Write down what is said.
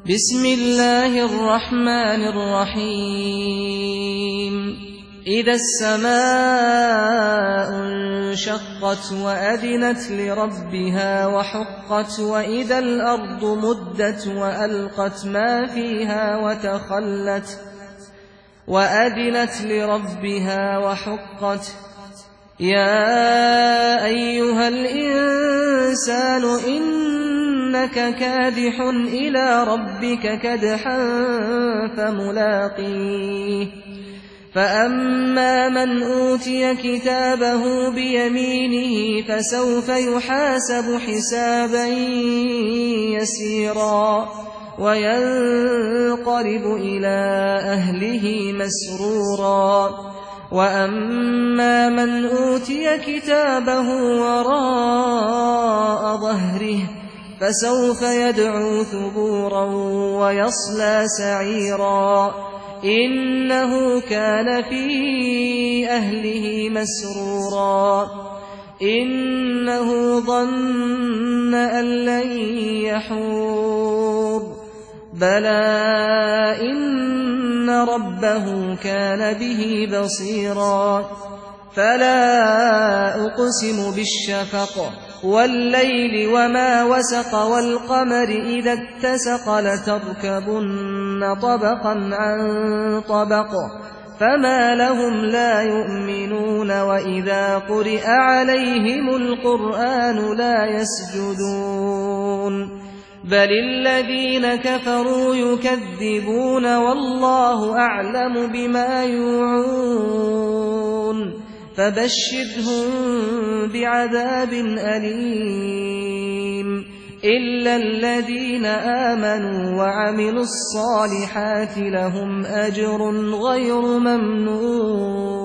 بسم الله الرحمن الرحيم إذا السماء انشقت وأذنت لربها وحقت وإذا الأرض مدت وألقت ما فيها وتخلت وأذنت لربها وحقت يا أيها الإنسان إنك كادح إلى ربك كدحا فملاقيه فأما من أوتي كتابه بيمينه فسوف يحاسب حسابا يسيرا وينقلب إلى أهله مسرورا وأما من أوتي كتابه وراء ظهره فسوف يدعو ثبورا ويصلى سعيرا إنه كان في أهله مسرورا إنه ظن أن لن يحور بلى إن ربه كان به بصيرا فلا أقسم بالشفق والليل وما وسق والقمر إذا اتسق لتركبن طبقا عن طبق فما لهم لا يؤمنون وإذا قرئ عليهم القرآن لا يسجدون بل الذين كفروا يكذبون والله أعلم بما يوعون فبشرهم بعذاب أليم إلا الذين آمنوا وعملوا الصالحات لهم أجر غير ممنون.